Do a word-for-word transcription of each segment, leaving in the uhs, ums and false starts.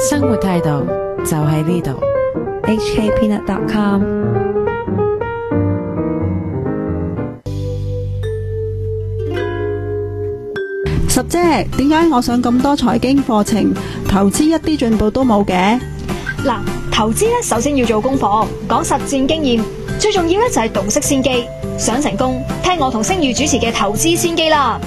生活態度就喺呢度。 H K peanut dot com。 十姐，點解我上咁多財經課程，投資一啲進步都冇嘅？ 嗱，投資咧首先要做功課，講實戰經驗，最重要咧就係洞悉先機。想成功，聽我同星宇主持嘅投資先機啦。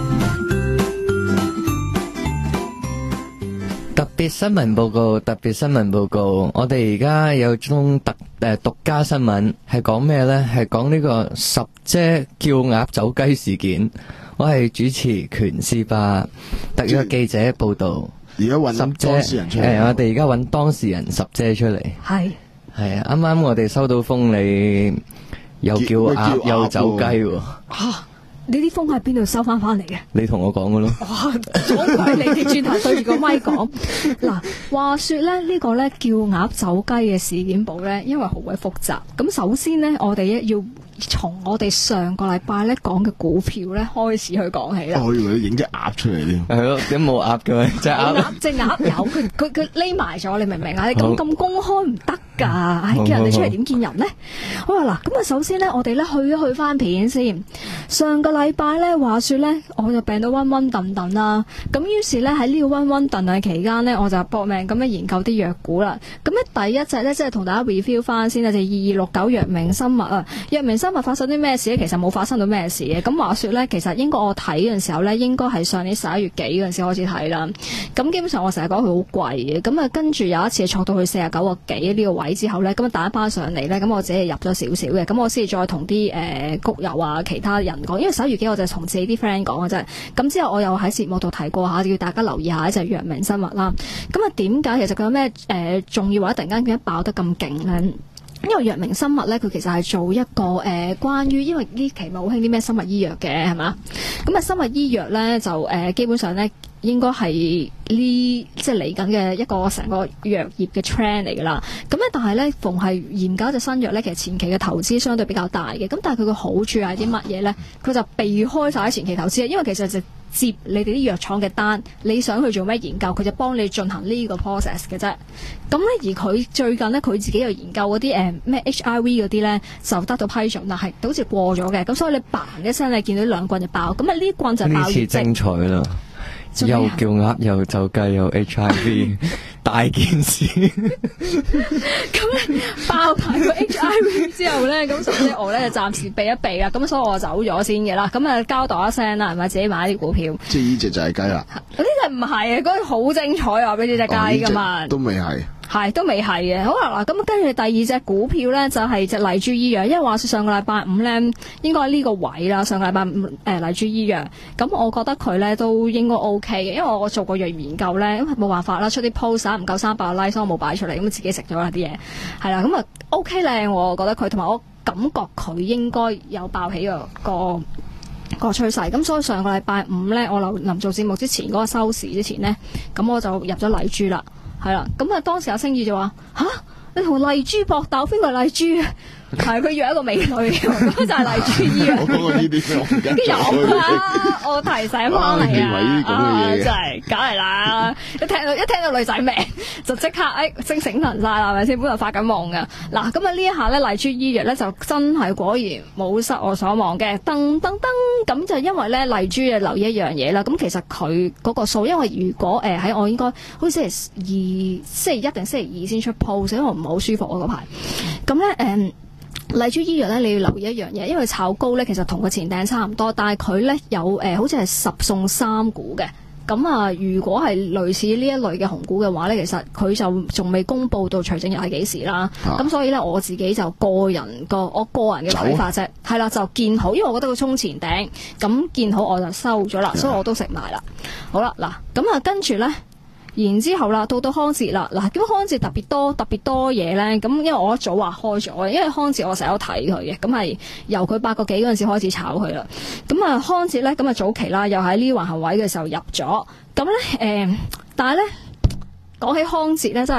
特別新聞報告，特別新聞報告，我哋而家有宗特誒獨家新聞，係講咩呢？係講呢個十姐叫鴨走雞事件。我係主持權斯巴，特約記者報道。 而家揾當事人出嚟， 誒，我哋而家揾當事人十姐出嚟。 係係啊，啱啱我哋收到風，你又叫鴨又走雞喎。 啊！呢啲風喺邊度收翻翻嚟嘅？ 你同我講嘅咯。 哇！總歸你哋轉頭對住個咪講。嗱，話說咧，呢個咧叫鴨走雞嘅事件簿咧，因為好鬼複雜。咁首先咧，我哋一要從我哋上個禮拜咧講嘅股票咧開始去講起啦。 我以為你影隻鴨出嚟添。 係咯，點冇鴨嘅咩？隻鴨， 隻鴨有佢佢佢匿埋咗，你明唔明啊？你咁咁公開唔得㗎，唉，叫人哋出嚟點見人咧？好啦，嗱，咁啊，首先咧，我哋咧去一去翻片先。上個禮拜咧，話說咧，我就病到暈暈沌沌啦。咁於是咧喺呢個暈暈沌沌期間咧，我就搏命咁樣研究啲藥股啦。咁咧第一隻咧，即係同大家 review 翻先啦，就係二二六九藥明生物啊。藥明生物發生啲咩事咧？其實冇發生到咩事嘅。咁話說咧，其實應該我睇嘅時候咧，應該係上年十一月幾嗰陣時開始睇啦。咁基本上我成日講佢好貴嘅。咁啊跟住有一次挫到去四十九個幾呢個位之後咧，咁啊打翻上嚟咧，咁我自己入咗少少嘅。咁我先至再同啲誒谷友啊其他人講，因為十一月幾我就同自己啲 friend 講嘅啫。咁之後我又喺節目度提過下，要大家留意下就係藥明生物啦。咁啊點解其實佢有咩誒重要或者突然間點解爆得咁勁咧？因為藥明生物咧，佢其實係做一個誒、呃、關於，因為呢期咪好興啲咩生物醫藥嘅係嘛？咁啊生物醫藥咧就誒、呃、基本上咧應該係呢即係嚟緊嘅一個成個藥業嘅 trend 嚟㗎啦。咁咧但係咧逢係研究一隻新藥咧，其實前期嘅投資相對比較大嘅。咁但係佢嘅好處係啲乜嘢咧？佢就避開晒前期投資，因為其實就接你哋啲藥廠嘅單，你想去做咩研究，佢就幫你進行呢個 process 嘅啫。咁咧，而佢最近咧，佢自己又研究嗰啲誒咩 H I V 嗰啲咧，就得到批准，但係好似過咗嘅。咁所以你嘭一聲，你見到兩棍就爆。咁啊，呢棍就爆完。呢次精彩啦！又叫鴨又走雞又 H I V 大件事。 咁咧爆埋個 H I V 之後咧，咁所以我咧就暫時避一避啦。咁所以我走咗先嘅啦。咁啊交代一聲啦，係咪自己買啲股票？ 即係呢隻就係雞啦。 嗰啲就唔係啊，嗰啲好精彩啊！俾呢隻雞噶嘛， 都未係。 係都未係嘅，好啦嗱，咁跟住第二隻股票咧就係隻麗珠醫藥，因為話說上個禮拜五咧應該係呢個位啦，上個禮拜五誒麗珠醫藥，咁我覺得佢咧都應該 O K 嘅，因為我做過藥研究咧，咁冇辦法啦，出啲 post 唔夠三百個 like，所以我冇擺出嚟，咁自己食咗啦啲嘢，係啦，咁啊 O K 靚，我覺得佢同埋我感覺佢應該有爆起個個個趨勢，咁所以上個禮拜五咧，我臨臨做節目之前嗰個收市之前咧，咁我就入咗麗珠啦。係啦，咁啊當時阿星宇就話：吓，你同麗珠搏鬥，邊個係麗珠啊？係佢約一個美女，咁就係麗珠醫藥。 我講過呢啲，我唔記得咗。 有啦，我提醒翻你啊！ 啊， 真係，梗係啦！一聽到一聽到女仔名，就即刻誒精醒神晒啦，係咪先？本來發緊夢噶。嗱，咁啊呢一下咧，麗珠醫藥咧就真係果然冇失我所望嘅。噔噔噔，咁就因為咧麗珠啊留意一樣嘢啦。咁其實佢嗰個數，因為如果誒喺、呃、我應該好似星期二、星期一定星期二先出 post，因為我唔係好舒服啊嗰排。咁咧誒。嗯麗珠醫藥咧，你要留意一樣嘢，因為炒高咧，其實同個前頂差唔多，但係佢咧有誒、呃，好似係十送三股嘅。咁啊，如果係類似呢一類嘅紅股嘅話咧，其實佢就仲未公佈到除淨日係幾時啦。咁、啊、所以咧，我自己就個人個我個人嘅睇法啫，係啦，就見好，因為我覺得佢衝前頂，咁見好我就收咗啦，所以我都食埋啦。好啦，嗱，咁啊，跟住咧。然之後啦，到到康哲啦，嗱，咁康哲特別多特別多嘢咧，咁因為我一早話開咗，因為康哲我成日都睇佢嘅，咁係由佢八個幾嗰陣時開始炒佢啦，咁啊康哲咧，咁啊早期啦，又喺呢橫行位嘅時候入咗，咁咧誒，但係咧講起康哲咧，真係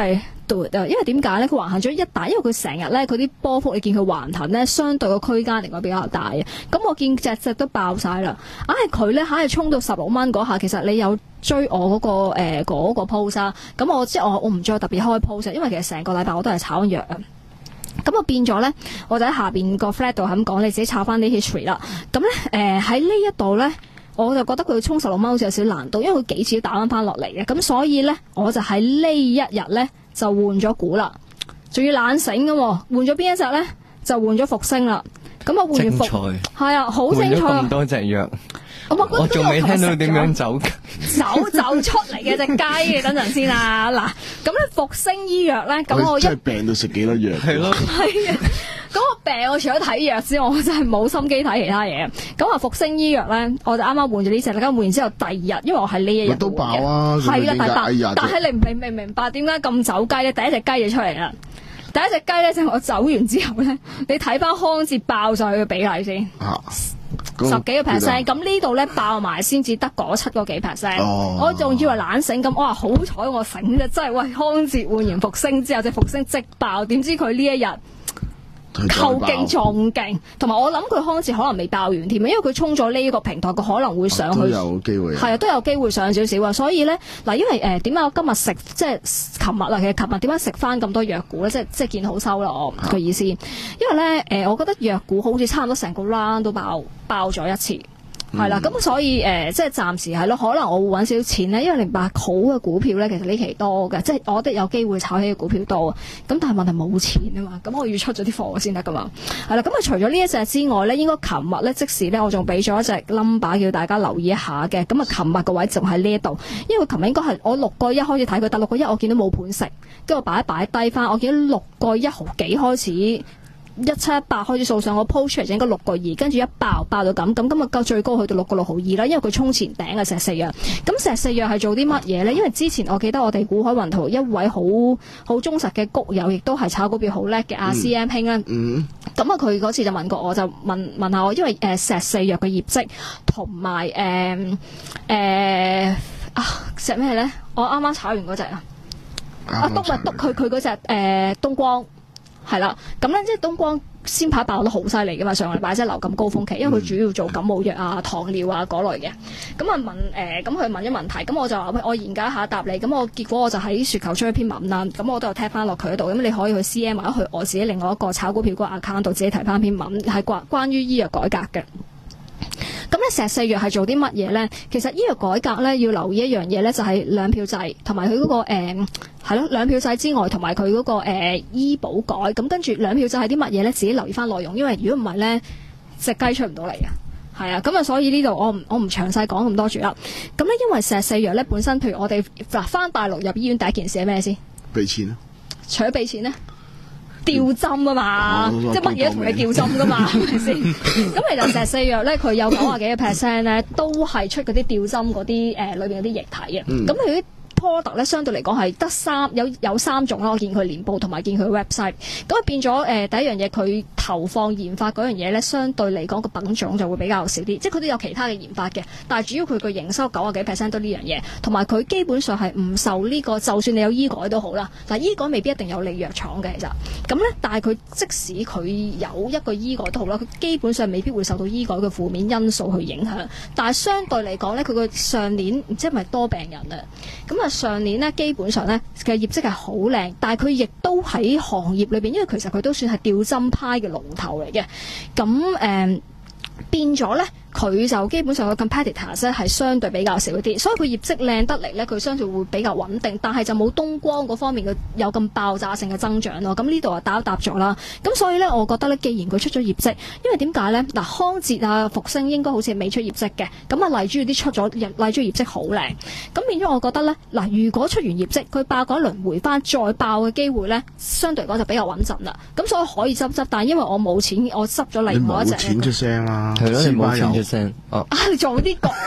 do it 啊，因為點解咧？佢橫行咗一大，因為佢成日咧，佢啲波幅你見佢橫行咧，相對個區間嚟講比較大嘅。咁我見隻隻都爆晒啦，硬係佢咧，硬係衝到十六蚊嗰下，其實你有追我嗰、那個誒嗰、呃那個 post 啊，咁我即係我我唔再特別開 post，因為其實成個禮拜我都係炒弱啊。咁我變咗咧，我就喺下邊個 flat 度咁講，你自己炒翻啲 history 啦。咁咧誒喺呢一度咧。我就覺得佢衝十六蚊好似有少少難度，因為佢幾次都打翻翻落嚟嘅，咁所以咧我就喺呢一日咧就換咗股啦，仲要懶醒嘅喎，換咗邊一隻咧就換咗復星啦，咁啊換完復係啊好精彩啊！ 咁多隻藥， 我我仲未聽到點樣走走走出嚟嘅隻雞嘅，等陣先啊！嗱，咁咧復星醫藥咧，咁我一真係病到食幾多藥？ 係咯， 係啊！咁我病，我除咗睇藥之外，我真係冇心機睇其他嘢。咁啊，復星醫藥咧，我就啱啱換咗呢隻，咁換完之後第二日，因為我係呢一日都爆啊， 係啦，第八。 哎、 但係你唔明明明白點解咁走雞咧？第一隻雞就出嚟啦，第一隻雞咧就係我走完之後咧，你睇翻康捷爆上去嘅比例先。啊十幾個 percent， 咁呢度咧爆埋先至得嗰七個幾 percent，我仲以為懶醒咁，我話好彩我醒啫，真係喂康捷換完復星之後，隻復星即爆，點知佢呢一日後勁仲勁，同埋我諗佢康捷可能未爆完添，因為佢衝咗呢個平台，佢可能會上去， 都有機會， 係啊，都有機會上少少啊。所以咧嗱，因為誒點解我今日食即係琴日啊，其實琴日點解食翻咁多藥股咧？即係即係見好收啦，我個意思，因為咧誒、呃，我覺得藥股好似差唔多成個 round 都爆爆咗一次。係啦，咁、嗯、所以誒、呃，即係暫時係咯，可能我會揾少少錢咧，因為零八好嘅股票咧，其實呢期多嘅，即係我覺得有機會炒起嘅股票多，咁但係問題冇錢啊嘛，咁我要出咗啲貨先得噶嘛，係啦，咁啊除咗呢一隻之外咧，應該琴日咧即時咧，我仲俾咗一隻 number 叫大家留意一下嘅，咁啊琴日個位就喺呢一度，因為琴日應該係我六個一開始睇佢，但六個一我見到冇盤食，跟住我擺一擺低翻，我見到六個一毫幾開始。一七一八開始掃上，我 post 出嚟應該六個二，跟住一爆爆到咁，咁今日夠最高去到六個六毫二啦，因為佢衝前頂嘅石四藥。咁石四藥係做啲乜嘢咧？因為之前我記得我哋股海雲圖一位好好忠實嘅谷友，亦都係炒股票好叻嘅阿 C M 兄啦。嗯。咁啊，佢嗰次就問過我，就問問下我，因為誒、呃、石四藥嘅業績同埋誒誒啊石咩咧？我啱啱炒完嗰隻啊，啊東咪東佢佢嗰隻誒東光。係啦，咁咧即係東光先排爆得好犀利噶嘛，上個禮拜即係流感高峰期，因為佢主要做感冒藥啊、糖尿啊嗰類嘅。咁啊問誒，咁、呃、佢問咗問題，咁我就話喂，我研究一下答你。咁我結果我就喺雪球出一篇文啦，咁我都有踢翻落佢嗰度。咁你可以去 C M 或者去我自己另外一個炒股票嗰個 account 度自己提翻篇文，係關關於醫藥改革嘅。咁咧石四藥係做啲乜嘢咧？其實醫藥改革咧要留意一樣嘢咧，就係兩票制同埋佢嗰個誒係咯兩票制之外，同埋佢嗰個誒、呃、醫保改。咁跟住兩票制係啲乜嘢咧？自己留意翻內容，因為如果唔係咧，隻雞出唔到嚟啊。係啊，咁啊，所以呢度我唔我唔詳細講咁多住啦。咁咧，因為石四藥咧本身，譬如我哋嗱翻大陸入醫院第一件事係咩先？ 俾錢啊！ 除咗俾錢咧？吊針啊嘛，嗯、即係乜嘢都同你吊針噶嘛，係咪先？咁其實石四藥咧，佢有九啊幾個 percent 咧，都係出嗰啲吊針嗰啲誒裏邊嗰啲液體嘅。咁佢啲 product 咧，相對嚟講係得三有有三種啦。我見佢年報同埋見佢 website，咁啊變咗誒、呃、第一樣嘢，佢投放研發嗰樣嘢咧，相對嚟講個品種就會比較少啲。即係佢都有其他嘅研發嘅，但係主要佢個營收九啊幾 percent 都呢樣嘢，同埋佢基本上係唔受呢、這個，就算你有醫改都好啦。但係醫改未必一定有利藥廠嘅，其實咁咧，但係佢即使佢有一個醫改都好啦，佢基本上未必會受到醫改嘅負面因素去影響。但係相對嚟講咧，佢個上年唔知係咪多病人啊？咁啊上年咧基本上咧嘅業績係好靚，但係佢亦都喺行業裏邊，因為其實佢都算係吊針派嘅龍頭嚟嘅，咁誒、呃、變咗咧。佢就基本上個 competitors 咧係相對比較少啲，所以佢業績靚得嚟咧，佢相對會比較穩定，但係就冇東光嗰方面嘅有咁爆炸性嘅增長咯。咁呢度啊打一打咗啦。咁所以咧，我覺得咧，既然佢出咗業績，因為點解咧？嗱，康捷啊、復星應該好似未出業績嘅，咁啊麗珠啲出咗，麗珠業績好靚，咁變咗我覺得咧，嗱，如果出完業績，佢爆嗰一輪回翻再爆嘅機會咧，相對嚟講就比較穩陣啦。咁所以可以執執，但係因為我冇錢，我執咗另外一隻。 你冇錢出聲啦， 係咯，你冇錢出聲。哦， 啊，你做啲講，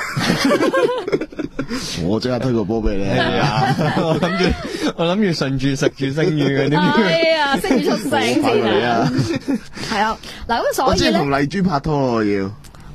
我即刻推個波俾你。 我諗住，我諗住順住食住聲譽嘅啲。 係啊，聲譽出聲先啊。係啊，嗱咁所以咧， 我即係同麗珠拍拖我要。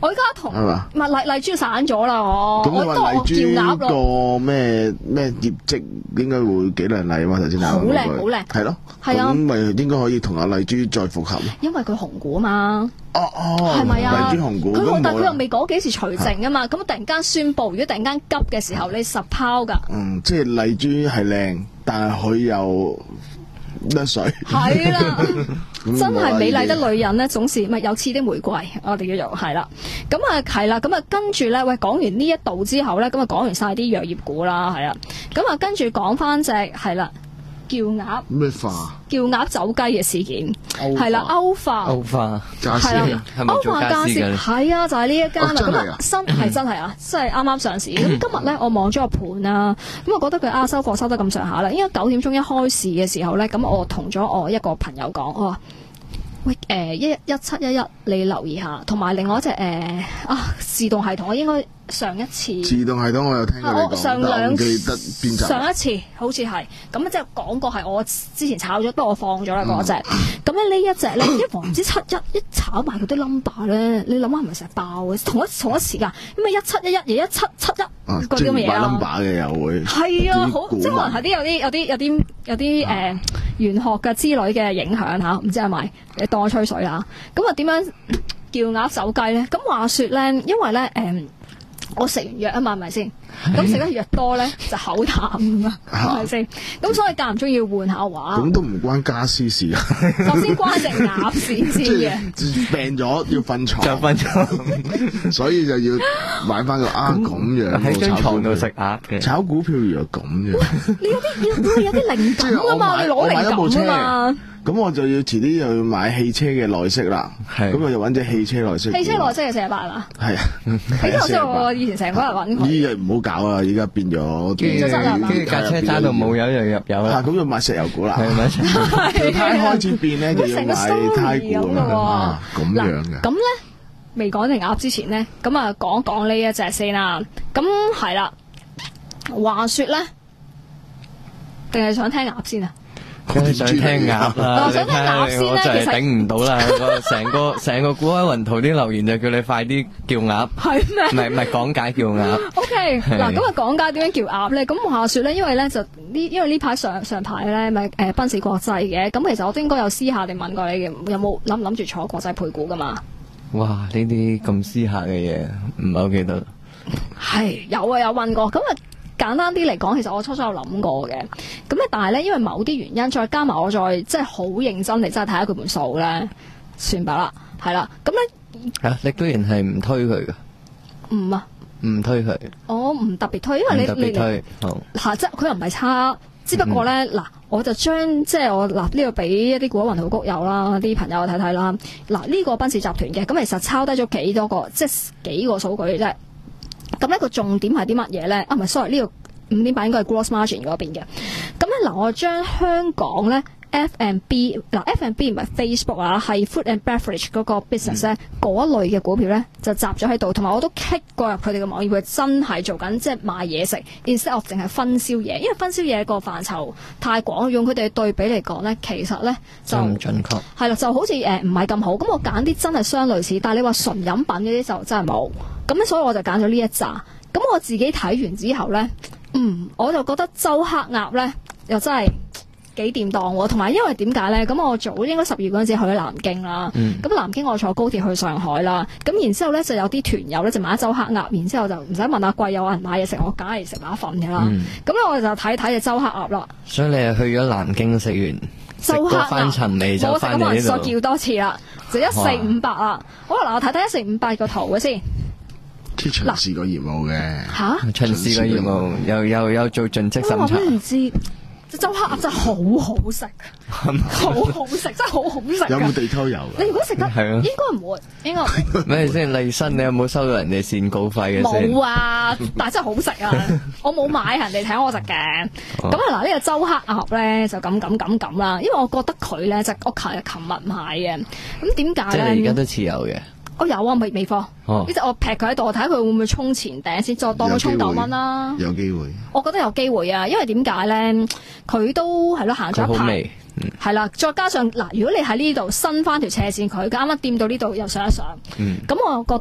我而家同係嘛唔係麗麗珠散咗啦，我咁你話我當我麗珠叫鴨咯。 個咩咩業績應該會幾靚麗啊嘛？頭先好靚啱講好靚係咯， 係啊咁咪應該可以同阿麗珠再復合咯。 因為佢紅股啊嘛， 哦哦， 係咪啊？ 麗珠紅股佢咁冇啦但佢又未講幾時除淨啊嘛，咁突然間宣布，如果突然間急嘅時候，你實拋㗎。 嗯，即係麗珠係靚，但係佢又甩水。 係啦， 咁真係美麗冇啦的女人咧，總是咪有刺的玫瑰，我哋叫做係啦。咁啊係啦，咁啊跟住咧，喂講完呢一度之後咧，咁啊講完晒啲藥業股啦，係啊，咁啊跟住講翻隻係啦，叫鴨咩化叫鴨走雞嘅事件， 歐化係啦，歐化。 歐化加斯係啦， 係咪做家歐化家私私嘅？ 係啊，就係呢一間啦。咁哦真係啊啊，新係真係啊，真係啱啱上市。咁今日咧，我望咗個盤啦，咁我覺得佢啊收貨收得咁上下啦。應該九點鐘一開市嘅時候咧，咁我同咗我一個朋友講，我話：喂，誒一一七一一，你留意下，同埋另外一隻誒啊自動系統，我應該上一次。 自動系統我有聽過你講， 我上但我兩唔記得邊集。 上一次好似係咁，即係講過係我之前炒咗，不過我放咗啦嗰隻。咁咧呢一隻咧，一逢唔知七一一炒埋佢啲 number 咧，你諗下係咪成日爆嘅？同一同一時間，咁啊一七一一，而一七七一啊， 嗰啲咁嘅嘢即係買啦。 number 嘅又會係啊，好啲即係可能係股啲有啲有啲有啲有啲誒玄學嘅之類嘅影響嚇，唔知係咪？你當我吹水啦。咁啊點樣叫鴨走雞咧？咁話說咧，因為咧誒。嗯我食完藥啊嘛，係咪先？咁食得藥多咧就口淡啊嘛，係咪先？咁所以間唔中要換下話。 咁都唔關家私事啊！ 首先關隻鴨事先即嘅。 係病咗要瞓床， 就分咗所以就要買翻個啊咁樣喺張床度食啊！ 鴨嘅。 炒股票如果咁樣， 你有啲要會有啲靈感啊嘛，你攞靈感啊嘛。 咁我就要遲啲又要買汽車嘅內飾啦。 係咁我就揾隻汽車內飾。 汽車內飾係四十八啊！ 係啊， 汽車內飾我以前成嗰日揾呢佢。 日唔好搞啊！依家變咗跟住變咗質啦跟住架車揸到冇油就入油啊！ 啦， 咁就買石油股啦。 係咪？ 條胎開始變咧，就要成個買胎 story 股咁嘅喎啊！咁樣嘅。 咁咧未講隻鴨之前咧，咁啊講講呢一隻先啦。咁係啦，話說咧，定係想聽鴨先啊？ 梗係想聽鴨啦！ 我想聽鴨先咧我真係其實頂唔到啦！個成個成個股海雲圖啲留言就叫你快啲叫鴨， 係咩？ 唔係唔係講解叫鴨。 O K， 係嗱，咁啊講解點樣叫鴨咧？咁話說咧，因為咧就呢，因為呢排上上排咧咪誒賓士國際嘅，咁其實我都應該有私下地問過你嘅，有冇諗唔諗住坐國際配股噶嘛？ 哇！呢啲咁私下嘅嘢唔係好記得。 係有啊，有問過。咁啊簡單啲嚟講，其實我初初有諗過嘅。咁咧，但係咧，因為某啲原因，再加埋我再即係好認真地真係睇下佢盤數咧，算吧啦，係啦。咁咧嚇，你居然係唔推佢噶？ 唔啊， 唔推佢， 我唔特別推，因為唔你你特別推。好， 嚇，即係佢又唔係差。只不過咧，嗱、嗯，我就將即係我嗱呢度俾一啲股海雲圖谷友啦，啲朋友睇睇啦。嗱，呢個賓士集團嘅，咁其實抄低咗幾多個，即係幾個數據嘅啫。咁呢個重點係啲乜嘢咧？啊，唔係，sorry，呢個五點八應該係 gross margin 嗰邊嘅。咁咧嗱，我將香港咧 F and B 嗱 F and B 唔係 Facebook 啊，係 food and beverage 嗰個 business 咧嗰、嗯、類嘅股票咧就集咗喺度，同埋我都 click 過入佢哋嘅網頁，佢真係做緊即係賣嘢食 instead of 淨係分銷嘢，因為分銷嘢個範疇太廣，用佢哋對比嚟講咧，其實咧就唔準確。 係啦，就好似誒唔係咁好。咁我揀啲真係相類似，但係你話純飲品嗰啲就真係冇。咁咧，所以我就揀咗呢一紮。咁我自己睇完之後咧，嗯，我就覺得周黑鴨咧又真係幾掂當喎。同埋因為點解咧？咁我早應該十月嗰陣時去咗南京啦。咁、嗯、南京我坐高鐵去上海啦。咁然之後咧就有啲團友咧就買一周黑鴨，然之後就唔使問阿貴有人買嘢食，我梗係食埋一份嘅啦。咁咧、嗯、我就睇睇隻周黑鴨啦。 所以你係去咗南京食完。 周黑鴨翻陳味就翻嚟呢度， 再叫多次啦，就一四五八啦。好啦，嗱，我睇睇一四五八個圖嘅先。 即係巡視個業務嘅吓， 巡視個業務又又有做盡職審查。 我俾唔知，隻周黑鴨真係好好食，好好食，真係好好食。 有冇地溝油？ 你如果食得， 係啊， 應該唔會，應該咩先？麗新，你有冇收到人哋線稿費嘅先？ 冇啊，但係真係好食啊！我冇買人哋請我食嘅。咁啊嗱，呢個周黑鴨咧就咁咁咁咁啦，因為我覺得佢咧就我琴日琴日買嘅。咁點解咧？ 即係你而家都持有嘅。 我有啊，未未貨。 哦， 呢隻我劈佢喺度，我睇下佢會唔會衝前頂先，再當佢衝九蚊啦。 有機會。 我覺得有機會啊，因為點解咧？佢都係咯行咗一排，係、嗯、啦，再加上嗱，如果你喺呢度伸翻條斜線，佢啱啱掂到呢度又上一上，咁、嗯、我覺得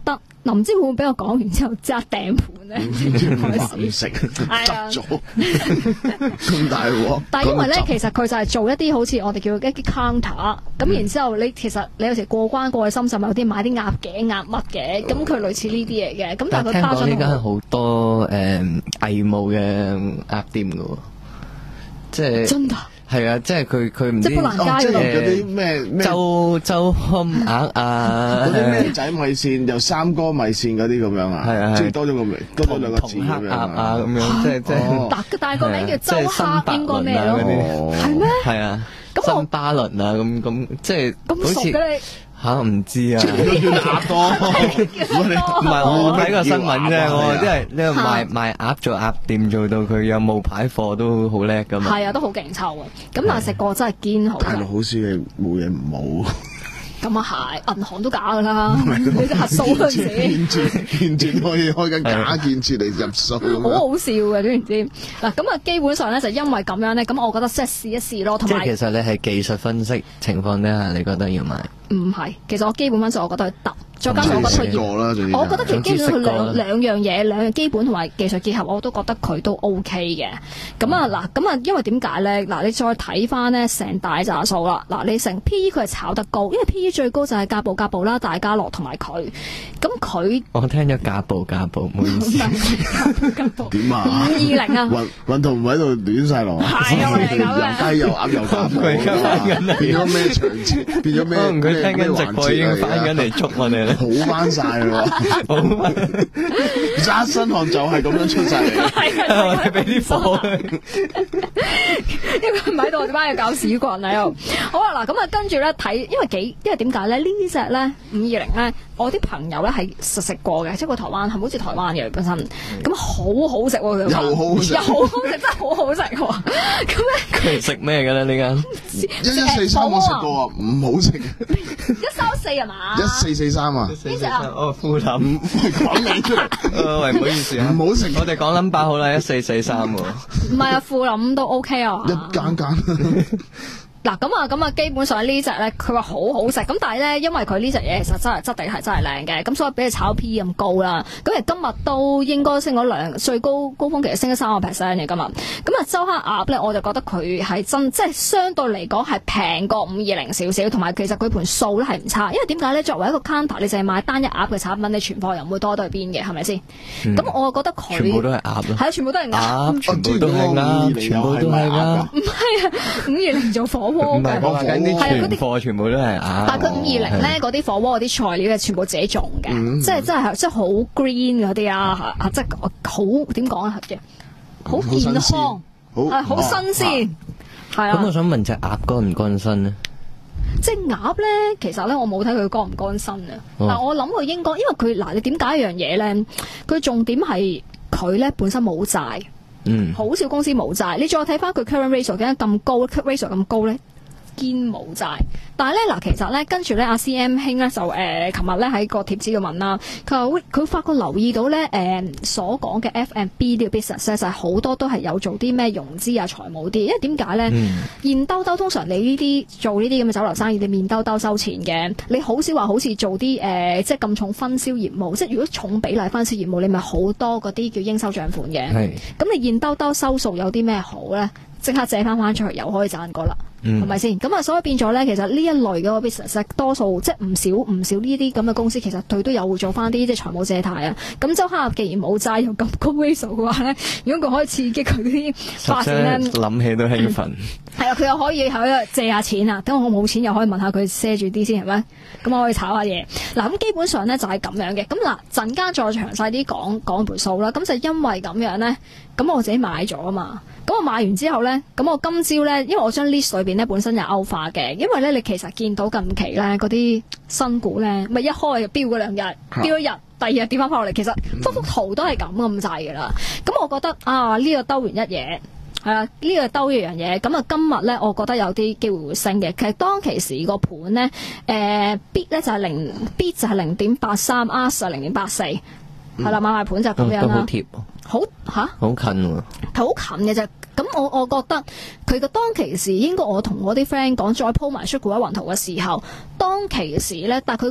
嗱，唔知會唔會俾我講完之後即刻掟盤咧？ 唔食係啊執咗咁大鑊。 但係因為咧， 咁其實佢就係做一啲好似我哋叫一啲 counter，咁然之後你其實你有時過關過去深圳有啲買啲鴨頸鴨乜嘅，咁佢類似呢啲嘢嘅，咁但係佢聽包裝講呢間得好好多誒偽冒嘅鴨店㗎喎，即係真㗎。 係啊，即係佢佢唔知即係砵蘭街哦，即係嗰度嗰啲咩咩周周康鴨啊， 嗰啲咩仔米線又三哥米線嗰啲咁樣啊， 係啊係即係多咗個名，多咗兩個字同黑鴨咁樣啊咁樣，即係即係哦但但係個名叫周即係新黑， 百應該咩咯？ 倫啊嗰啲哦係咩？ 係啊， 咁我新巴倫啊咁咁，即係咁熟好似嘅你？ 吓唔知啊。 都叫鴨多， 唔係我睇過新聞啫，我即係呢個賣嚇賣鴨做鴨店做到佢有冒牌貨都好叻噶嘛。 係啊，都好勁臭啊！咁但係食過真係堅好食。 大陸好似係冇嘢唔好。 咁啊係，銀行都假噶啦，你啲核數嗰陣時。 建設建設可以開緊假建設嚟入數咁好樣。 好笑嘅，知唔知？嗱，咁啊，基本上咧就因為咁樣咧，咁我覺得即係試一試咯，同埋即係其實你係技術分析情況底下，你覺得要買？ 唔係，其實我基本分數我覺得佢得，再加上我覺得佢要。 過啦，總之就我覺得其實基本上佢總之兩識過兩樣嘢，兩樣基本同埋技術結合，我都覺得佢都 O K 嘅。咁啊嗱，咁啊，因為點解咧？嗱，你再睇翻咧成大扎數啦。嗱，你成 P E 佢係炒得高，因為 P E 最高就係甲部甲部啦，大家樂同埋佢。咁佢我聽咗假報假報，唔好意思。 點啊？ 五二零啊， 運運動唔喺度亂晒龍啊！ 係啊我哋咁啊又雞又鴨又假佢而家翻緊嚟變咗咩場次？變咗咩？ 可能佢聽緊直播已經翻緊嚟， 嚟捉我哋啦。 好翻晒啦！ 好啊， 一身汗就係咁樣出晒嚟。 係啊， 我哋俾啲貨佢。 因為唔喺度，我哋班要搞屎棍喺度。好啊，嗱，咁啊，跟住咧睇，因為幾，因為點解咧？呢隻咧五二零咧，我啲朋友咧係實食過嘅，即係個台灣係好似台灣嘅本身，咁好好食喎，佢話又好好食又好好食，真係好好食喎。咁咧佢食咩嘅咧？呢間一一四三我食過啊，唔好食。 一三四係嘛？ 一四四三啊， 呢隻啊， 哦，富林。 唔係講名出嚟， 誒喂，唔好意思啊， 唔好食。 我哋講 number 好啦，一四四三喎。 唔係啊，富林都 OK 啊。 一間間。 嗱咁啊，咁啊，基本上呢只咧，佢話好好食，咁但係咧，因為佢呢隻嘢其實真係質地係真係靚嘅，咁所以俾佢炒 P 咁高啦。咁其實今日都應該升咗兩，最高高峰其實升咗三個 percent 嘅今日。咁啊，周黑鴨咧，我就覺得佢係真，即係相對嚟講係平過五二零少少，同埋其實佢盤數咧係唔差，因為點解咧？作為一個 counter，你淨係買單一鴨嘅產品，你存貨又唔會多對邊嘅，係咪先？咁、嗯、我覺得佢全部都係鴨咯， 係啊，全部都係鴨， 鴨全部都係鴨，全部都係鴨。 唔係啊，五二零做火鍋嘅。 我話緊啲存貨全部都係鴨， 但係佢五二零咧嗰啲火鍋嗰啲材料係全部自己種嘅、嗯，即係真係即係好 green 嗰啲啊，嚇！即係好點講啊？好健康，係好新鮮，係啊。 咁我想問隻鴨乾唔乾身咧？ 即係鴨咧，其實咧我冇睇佢乾唔乾身啊。 哦、 但我諗佢應該，因為佢嗱，你點解一樣嘢咧？佢重點係佢咧本身冇債， 嗯， 好少公司冇債。你再睇翻佢 current ratio 點解咁高 current ratio 咁高咧？堅冇債，但係咧嗱，其實咧跟住咧阿 C M 兄咧就誒，琴日咧喺個貼紙度問啦，佢話佢發覺留意到咧誒、呃、所講嘅 F and B 呢個 business 咧，就係好多都係有做啲咩融資啊、財務啲，因為點解咧？嗯、現兜兜通常你呢啲做呢啲咁嘅酒樓生意，你面兜兜收錢嘅，你好少話好似做啲誒、呃、即係咁重分銷業務，即係如果重比例分銷業務，你咪好多嗰啲叫應收帳款嘅。係，咁你現兜兜收數有啲咩好咧？即刻借翻翻出去又可以賺過啦，係咪先？咁啊，所以變咗咧，其實呢一類嘅 business 多數即係唔少唔少呢啲咁嘅公司，其實佢都有做翻啲即係財務借貸啊。咁周黑鴨既然冇債又咁高 ratio 嘅話咧，如果佢可以刺激佢啲發展咧， 諗起都興奮。 係啊，佢又可以喺度借下錢啊，等我冇錢又可以問下佢賒住啲先係咪？咁我可以炒下嘢。嗱，咁基本上咧就係咁樣嘅。咁嗱，陣間再詳細啲講講盤數啦。咁就因為咁樣咧，咁我自己買咗啊嘛。咁我買完之後咧，咁我今朝咧，因為我張 list 裏邊咧本身有歐化嘅，因為咧你其實見到近期咧嗰啲新股咧，咪一開就飆嗰兩日，飆一日，第二日跌翻翻落嚟，其實幅幅圖都係咁咁滯噶啦。咁我覺得啊，呢、這個兜完一嘢，係啊，呢、這個兜一樣嘢，咁啊今日咧，我覺得有啲機會會升嘅。其實當其時個盤咧，誒、呃、bid 咧就係零 bid 就係零點八三 ，ask 就係零點八四，係啦，買賣盤就咁樣啦。 都好貼， 好吓， 好近喎， 好近嘅啫。咁我我覺得佢個當其時應該我同我啲 friend 講再鋪埋出股一雲圖嘅時候，當其時咧，但係佢個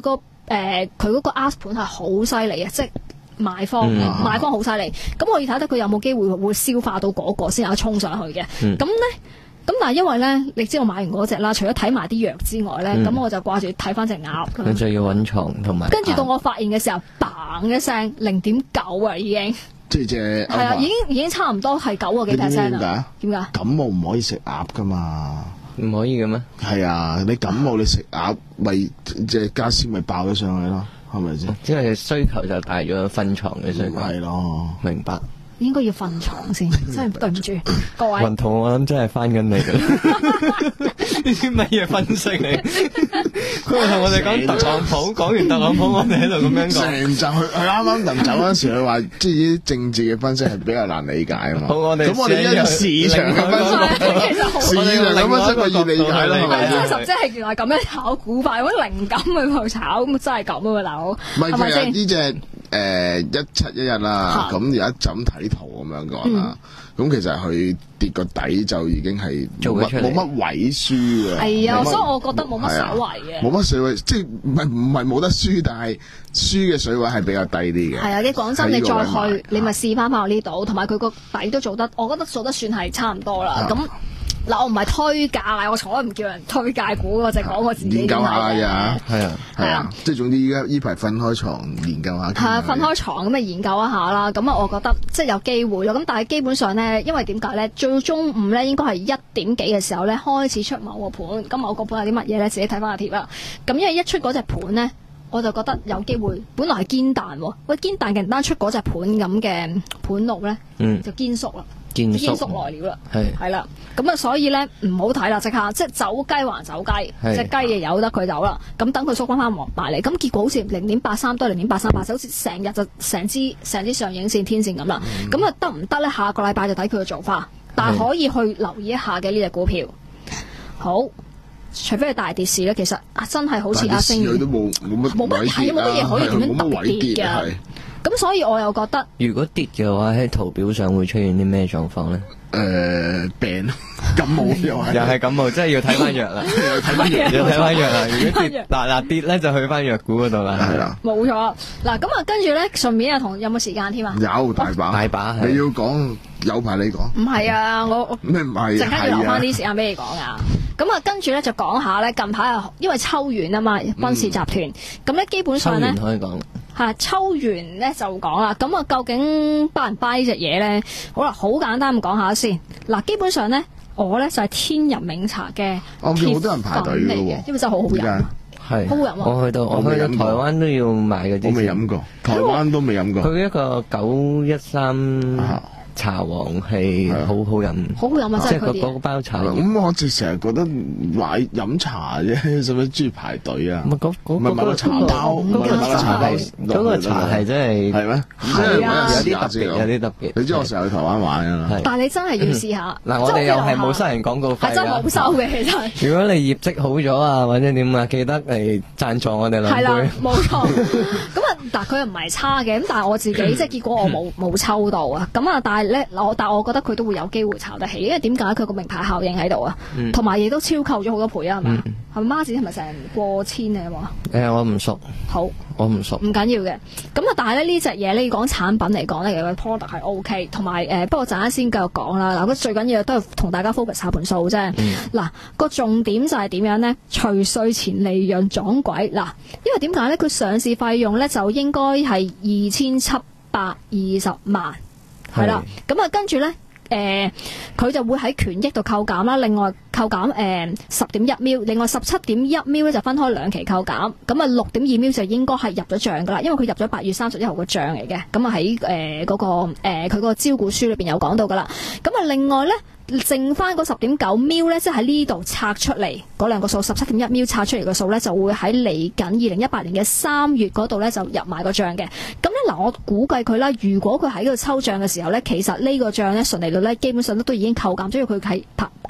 誒佢嗰個 ask 盤係好犀利嘅，即係賣方、 嗯、 賣方好犀利。咁我要睇得佢有冇機會會消化到嗰個先有得衝上去嘅。咁咧、嗯。咁但係因為咧，你知我買完嗰隻啦，除咗睇埋啲藥之外咧，咁、嗯、我就掛住睇翻隻鴨。 佢就要揾床同埋。 跟住到我發現嘅時候，嘭一聲零點九啊，已經。 即係隻係啊，已經已經差唔多係九個幾 percent 啦。點解？感冒唔可以食鴨噶嘛？ 唔可以嘅咩？ 係啊，你感冒你食鴨，咪隻家私咪爆咗上去咯，係咪先？ 即係需求就大咗，瞓床嘅需求。 係咯， 明白。 應該要瞓床先，真係對唔住各位。 雲圖我諗真係翻緊嚟㗎啦，呢啲乜嘢分析嚟？佢係同我哋講特朗普，講完特朗普，我哋喺度咁樣講。 成集佢佢啱啱臨走嗰陣時，佢話即係啲政治嘅分析係比較難理解啊嘛。 好，我哋咁我哋一個市場嘅分析， 其實好市場嘅分析可以理解啦，係咪先？ 真係即係原來咁樣炒股票，有啲靈感去度炒，咁真係咁啊，大佬。 唔係，其實呢隻誒一七一一啦，咁而家就咁睇圖咁樣講啦。咁其實佢跌個底就已經係冇冇乜位輸嘅。 係啊，所以我覺得冇乜所謂嘅。 冇乜水位，即係唔係唔係冇得輸，但係輸嘅水位係比較低啲嘅。係啊，你講真，你再去，你咪試翻翻我呢度，同埋佢個底都做得，我覺得做得算係差唔多啦。咁。嗱，我唔係推介，我從來唔叫人推介股，我就講我自己研究下嘅。係啊，係啊， 即係總之依家依排瞓開床研究下。 係啊，瞓開床咁啊研究一下啦。咁啊，我覺得即係有機會咯。咁但係基本上咧，因為點解咧？最中午咧應該係一點幾嘅時候咧開始出某個盤。咁某個盤係啲乜嘢咧？自己睇翻個貼啦。咁因為一出嗰隻盤咧，我就覺得有機會。本來係堅彈喎，喂堅彈嘅單出嗰隻盤咁嘅盤路咧，嗯、就堅縮啦。堅縮來了啦，係係啦，咁啊，所以咧唔好睇啦，即刻即係走雞還走雞，隻雞嘅由得佢走啦。咁等佢縮翻翻埋嚟，咁結果好似零點八三都係零點八三八，好似成日就成支成支上影線天線咁啦。咁啊得唔得咧？下個禮拜就睇佢嘅做法，但係可以去留意一下嘅呢隻股票。好，除非係大跌市咧，其實啊真係好似阿星佢都冇冇乜冇乜係冇乜嘢可以點樣特跌嘅。咁所以我又覺得， 如果跌嘅話，喺圖表上會出現啲咩狀況咧？ 誒、呃，病感冒又係， 又係感冒，即係要睇翻藥啦，要睇翻藥，要睇翻藥啦。如果跌嗱嗱跌咧，就去翻藥股嗰度啦，係啦。 冇錯，嗱咁啊，跟住咧，順便啊，同有冇時間添啊？ 有大把， 大把。 你要講有排你講。唔係啊，我咩唔係？ 陣間要留翻啲時間俾你講啊。咁啊，跟住咧就講下咧，近排啊，因為秋元啊嘛，賓士集團，咁咧、嗯、基本上咧， 可以講。 係秋元咧就講啦，咁啊究竟 buy 唔 buy 呢隻嘢咧？好啦，好簡單咁講下先。嗱，基本上咧，我咧就係、是、天人茗茶嘅我見好多人排隊嘅喎， 因為真係好好飲， 係好好飲啊！ 我去到我去到台灣都要買嘅， 我未飲過，台灣都未飲過。 佢一個九一三。茶王係好好飲， 好好飲啊！ 即係個嗰包茶。 咁我就成日覺得買飲茶啫，使唔使中意排隊啊？ 唔係嗰嗰買個茶包，買個茶包， 嗰個茶係真係係咩？ 係啊， 有啲特別，有啲特別。 你知我成日去台灣玩㗎啦。 但係你真係要試下。 嗱，我哋又係冇收人廣告費。 係真係冇收嘅，其實。 如果你業績好咗啊，或者點啊，記得嚟贊助我哋兩杯。 係啦，冇錯。咁啊，但佢又唔係差嘅，咁但係我自己即係結果我冇冇抽到啊。咁啊，但係咧我但係我。我覺得佢都會有機會炒得起，因為點解佢個名牌效應喺度啊，同埋亦都超購咗好多倍啊，係咪？係咪孖展係咪成過千啊？有冇？ 誒，我唔熟。 好， 我唔熟。 唔緊要嘅。咁啊，但係咧呢隻嘢咧，講產品嚟講咧，其實 product 係 O K，同埋誒，不過陣間先繼續講啦。嗱，佢最緊要都係同大家 focus 下盤數啫。嗱，個重點就係點樣咧？除稅前利潤撞鬼嗱，因為點解咧？佢上市費用咧就應該係二千七百二十萬。係啦，咁啊，跟住咧，誒、呃，佢就會喺權益度扣減啦。另外扣減誒十點一秒，另外十七點一秒咧就分開兩期扣減。咁啊，六點二秒就應該係入咗賬噶啦，因為佢入咗八月三十一號個賬嚟嘅。咁啊喺誒嗰個誒佢嗰個招股書裏邊有講到噶啦。咁啊，另外咧。剩翻嗰十點九秒咧，即係喺呢度拆出嚟嗰兩個數，十七點一秒拆出嚟嘅數咧，就會喺嚟緊二零一八年嘅三月嗰度咧就入埋個賬嘅。咁咧嗱，我估計佢啦，如果佢喺度抽賬嘅時候咧，其實呢個賬咧純利率咧基本上都都已經扣減咗，因為佢喺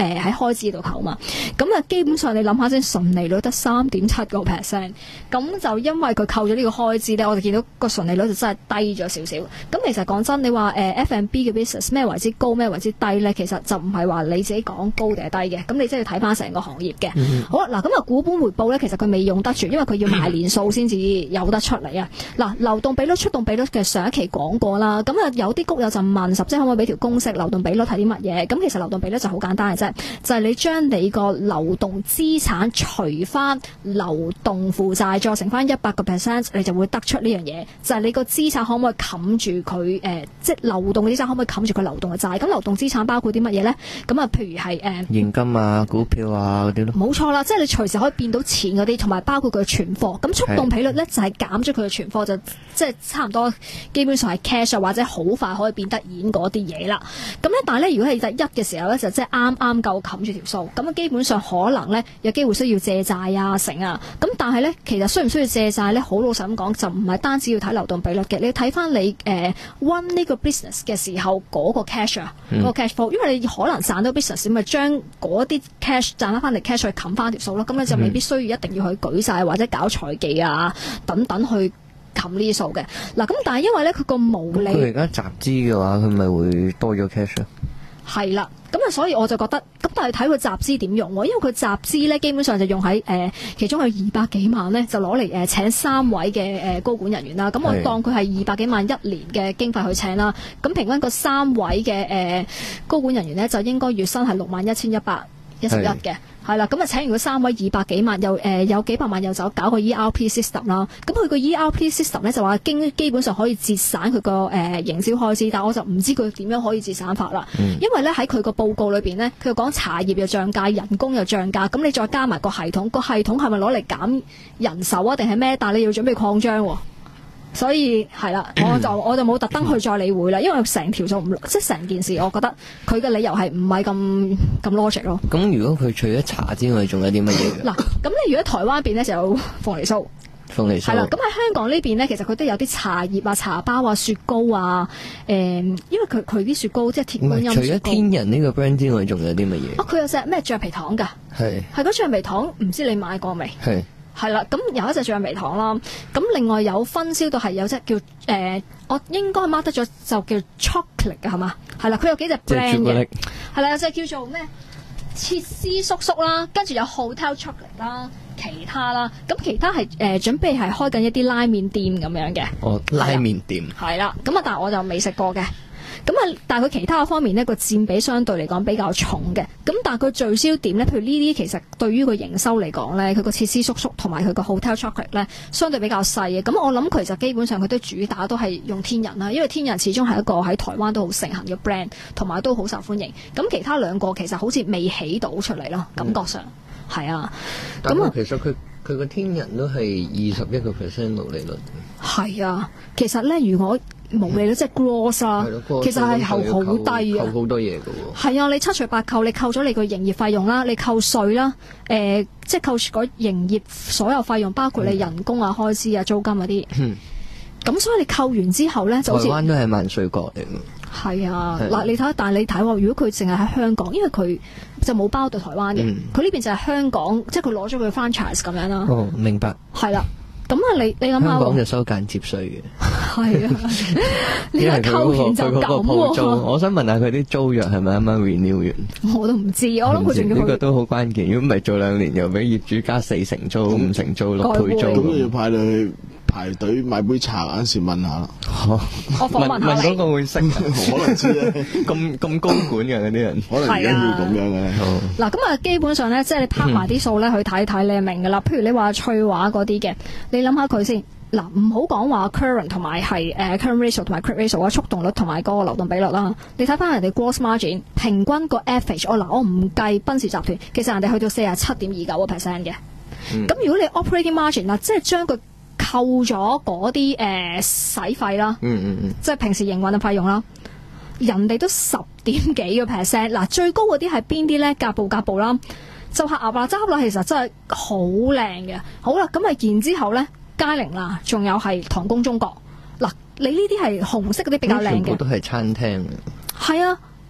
誒喺開支度扣嘛。咁啊，基本上你諗下先，純利率得三點七個 percent，咁就因為佢扣咗呢個開支咧，我哋見到個純利率就真係低咗少少。咁其實講真，你話誒、呃、F and B 嘅 business 咩為之高，咩為之低咧？其實就唔係話你自己講高定係低嘅，咁你真係要睇翻成個行業嘅。嗯、好啦，嗱咁啊，股本回報咧，其實佢未用得住，因為佢要賣年數先至有得出嚟啊。嗱，流動比率、出動比率嘅上一期講過啦，咁啊有啲谷友就問十姐可唔可以俾條公式，流動比率係啲乜嘢？咁其實流動比率就好簡單嘅啫，就係、是、你將你個流動資產除翻流動負債，再乘翻一百個 percent， 你就會得出呢樣嘢，就係、是、你個資產可唔可以冚住佢誒，即係流動嘅資產可唔可以冚住佢流動嘅債？咁流動資產包括啲乜嘢咧？咁啊，譬如係誒、呃、 現金啊、股票啊嗰啲咯。冇錯啦，即係你隨時可以變到錢嗰啲，同埋包括佢嘅存貨。咁速動比率咧就係減咗佢嘅存貨，就即係差唔多基本上係 cash 或者好快可以變得現嗰啲嘢啦。咁咧，但係咧，如果係第一嘅時候咧，就即係啱啱夠冚住條數。咁啊，基本上可能咧有機會需要借債啊、成啊。咁但係咧，其實需唔需要借債咧？好老實咁講，就唔係單止要睇流動比率嘅，你要睇翻你誒 run 呢個 business 嘅時候嗰個 cash 啊，嗰個 cash flow，因為你可能賺到 business，咪將嗰啲 cash 賺翻翻嚟 cash 去冚翻條數咯。咁你就未必需要一定要去舉債或者搞財技啊等等去冚呢啲數嘅。嗱，咁但係因為咧佢個毛利， 佢而家集資嘅話，佢咪會多咗 cash 啊？ 係啦，咁啊，所以我就覺得，咁但係睇佢集資點用喎，因為佢集資咧，基本上就用喺誒、呃，其中有二百幾萬咧，就攞嚟誒請三位嘅誒、呃、高管人員啦。咁我當佢係二百幾萬一年嘅經費去請啦。咁平均個三位嘅誒、呃、高管人員咧，就應該月薪係六萬一千一百一十一嘅。係啦，咁啊請完佢三位二百幾萬，又誒、呃、有幾百萬又走搞個 E R P system 啦。咁佢個 E R P system 咧就話經基本上可以節省佢個誒營銷開支，但係我就唔知佢點樣可以節省法啦。嗯、因為咧喺佢個報告裏邊咧，佢又講茶葉又漲價，人工又漲價，咁你再加埋個系統，個系統係咪攞嚟減人手啊，定係咩？但係你要準備擴張喎。所以係啦，我就我就冇特登去再理會啦，因為成條數唔即係成件事，我覺得佢嘅理由係唔係咁咁 logic 咯。 咁如果佢除咗茶之外，仲有啲乜嘢？ 嗱，咁你如果台灣邊咧就有鳳梨酥， 鳳梨酥係啦。咁喺香港呢邊咧，其實佢都有啲茶葉啊、茶包啊、雪糕啊，誒、嗯，因為佢佢啲雪糕即係鐵觀音雪糕。 除咗天人呢個 brand 之外，仲有啲乜嘢？ 哦，佢有隻咩橡皮糖㗎？係係嗰橡皮糖，唔知你買過未？係。係啦，咁有一隻橡皮糖啦，咁另外有分銷到係有隻叫誒、呃，我應該 mark 得咗就叫 chocolate 嘅係嘛？係啦，佢有幾隻 brand 嘅，係啦，有隻叫做咩切絲叔叔啦，跟住有 hotel chocolate 啦，其他啦，咁其他係誒、呃、準備係開緊一啲拉麵店咁樣嘅。哦，拉麵店係啦，咁啊，但係我就未食過嘅。咁啊，但係佢其他方面呢個佔比相對嚟講比較重嘅。咁但係佢聚焦點呢，譬如呢啲其實對於個營收嚟講呢，佢個切絲叔叔同埋佢個 hotel chocolate 呢，相對比較細嘅。咁我諗其實基本上佢都主打都係用天人啦，因為天人始終係一個喺台灣都好盛行嘅 brand，同埋都好受歡迎。咁其他兩個其實好似未起到出嚟咯，感覺上係、嗯、啊。咁啊， 其實佢佢個天人都係二十一個 percent 毛利率。 係啊，其實呢，如果毛利率即係 gross 啦，其實係好好低啊， 扣好多嘢㗎喎。 係啊，你七除八扣，你扣咗你個營業費用啦，你扣稅啦，誒、呃，即係扣住嗰營業所有費用，包括你人工啊、嗯、開支啊、租金嗰啲。嗯。咁所以你扣完之後咧，就好似台灣都係萬稅國嚟㗎。 係啊，嗱，你睇，但係你睇喎，如果佢淨係喺香港，因為佢就冇包到台灣嘅，佢呢、嗯、邊就係香港，即係佢攞咗佢 franchise 咁樣啦。 哦，明白。 係啦。咁啊，你你諗下， 香港就收間接稅嘅， 係啊，你係扣完就咁喎。 我想問下佢啲租約係咪啱啱 renew 完？ 我都唔知，我諗佢仲要呢個都好關鍵。如果唔係做兩年，又俾業主加四成租、五成租、六倍租， 咁要派你去排隊買杯茶嗰陣時問下啦。 我訪問下問嗰個會識， 可能知咧。 咁咁高管嘅嗰啲人， 可能而家要咁樣嘅。 嗱，咁啊，基本上咧，即係你拍埋啲數咧去睇睇，你就明噶啦。譬如你話翠華嗰啲嘅，你諗下佢先。嗱，唔好講話 current 同埋係誒 current ratio 同埋 quick ratio 啊，速動率同埋嗰個流動比率啦。你睇翻人哋 gross margin 平均個 average，我嗱我唔計賓士集團，其實人哋去到四十七點二九個 percent 嘅。咁、嗯、如果你 operating margin 啦，即係將佢扣咗嗰啲誒使費啦，嗯嗯嗯，即係平時營運嘅費用啦，人哋都十點幾個 percent。嗱，最高嗰啲係邊啲咧？甲部甲部啦，就係鴨啦，揸啦，其實真係好靚嘅。好啦，咁啊然之後咧。佳寧啦，仲有係唐宮中國嗱，你呢啲係紅色嗰啲比較靚嘅， 全部都係餐廳。 係啊，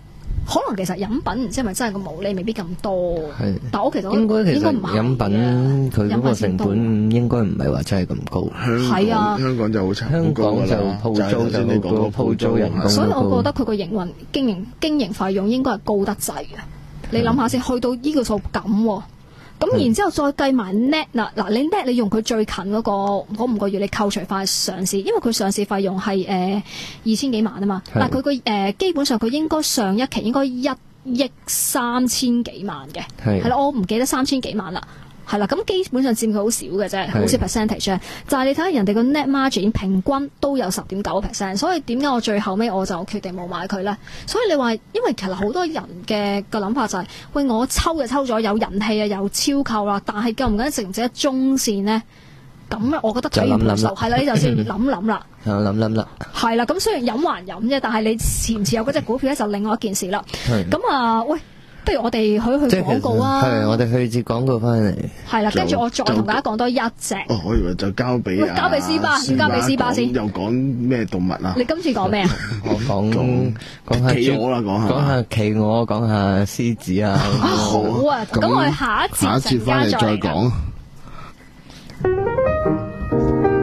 可能其實飲品唔知係咪真係個毛利未必咁多， 係， 但我其實應該其實應該唔係飲品佢嗰個成本應該唔係話真係咁高。 係啊， 香港就好差， 香港就鋪租就好高，鋪租人工。 所以我覺得佢個營運經營經營費用應該係高得滯嘅。你諗下先，去到呢個數咁喎。咁然之後再計埋 net 嗱嗱，你 net 你用佢最近嗰、嗰個嗰五個月，你扣除翻上市，因為佢上市費用係誒二千幾萬啊嘛。但係佢個誒基本上佢應該上一期應該一億三千幾萬嘅，係啦，我唔記得三千幾萬啦。係啦，咁基本上佔佢好少嘅啫，好少 percentage 啫。就係你睇下人哋個 net margin 平均都有十點九個 percent，所以點解我最後尾我就決定冇買佢咧？所以你話，因為其實好多人嘅個諗法就係、是，喂，我抽就抽咗有人氣啊，有超購啦，但係夠唔夠值唔值得中線呢？咁咧，我覺得睇完盤數係啦，你就先諗諗啦。 諗諗啦。 係啦，咁雖然飲還飲啫，但係你持唔持有嗰隻股票咧，就另外一件事啦。咁啊，喂。不如我哋去去廣告啊！ 係，我哋去接廣告翻嚟。 係啦，跟住我再同大家講多一隻。 哦，我以為就交俾啊， 交俾斯巴，要交俾斯巴先。 又講咩動物啊？ 你今次講咩啊？ 我講講下企鵝啦，講下講下企鵝，講下獅子啊。 好啊，咁我哋下一節下一節翻嚟再講。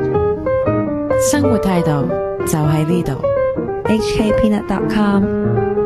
生活態度就喺呢度。 H K Peanut dot com